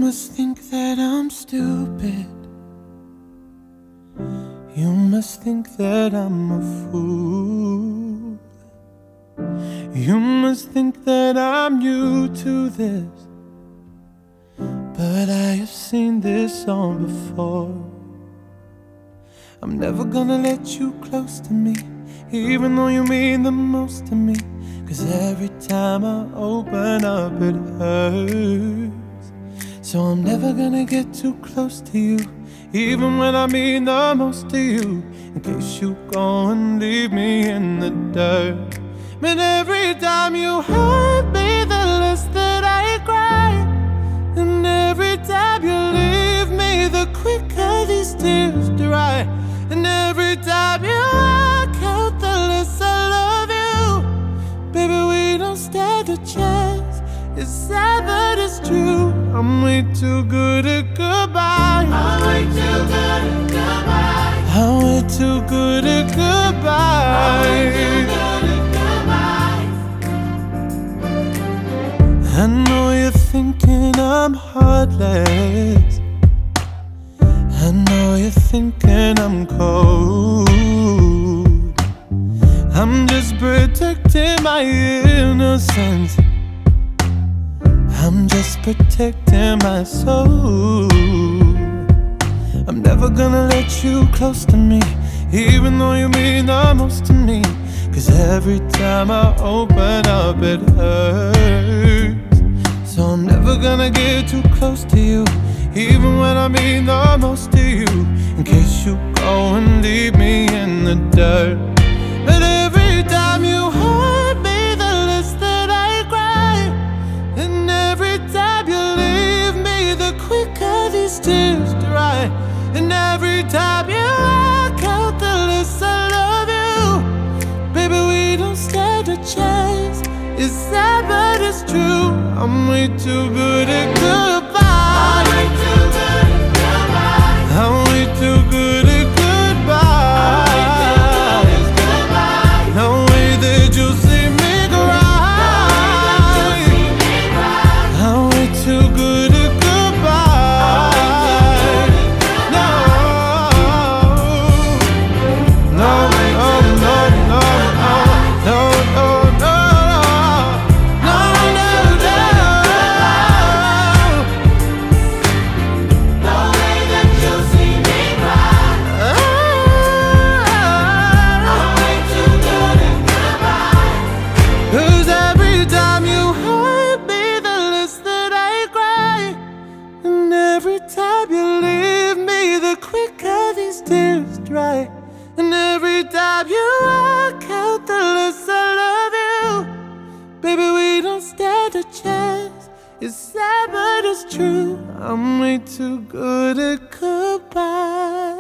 must think that I'm stupid. You must think that I'm a fool. You must think that I'm new to this, but I have seen this song before. I'm never gonna let you close to me, even though you mean the most to me. 'Cause every time I open up it hurts. So I'm never gonna get too close to you, even when I mean the most to you, in case you go and leave me in the dirt. But every time you hurt me, the less that I cry. And every time you leave me, the quicker these tears dry. And every time you walk out, the less I love you. Baby, we don't stand a chance. It's sad but it's true. I'm way too good at goodbye. I'm way too good at goodbye. I'm way too good at goodbye. I'm way too good at goodbye. I know you're thinking I'm heartless. I know you're thinking I'm cold. I'm just protecting my innocence. I'm just protecting my soul. I'm never gonna let you close to me, even though you mean the most to me. 'Cause every time I open up it hurts. So I'm never gonna get too close to you, even when I mean the most to you, in case you go and leave me in the dirt. But every time you hurt me, the less that I cry. And every time you leave me, the quicker these tears dry. And every time you walk out, the less I love you. Baby, we don't stand a chance. It's sad but it's true. I'm way too good at goodbye. I'm way too good at goodbye. I'm way too good at goodbye. No way that you'll see me cry. I'm way too good at goodbye. No, no, no, no, no, no, no, no, no, no, no. No way that you'll see me cry. I'm way too good at goodbye. 'Cause every time you hurt me, the less that I cry. And every time you leave me, the quicker these tears dry. And every time you walk out, the less I love you. Baby, we don't stand a chance. It's sad but it's true. I'm way too good at goodbye.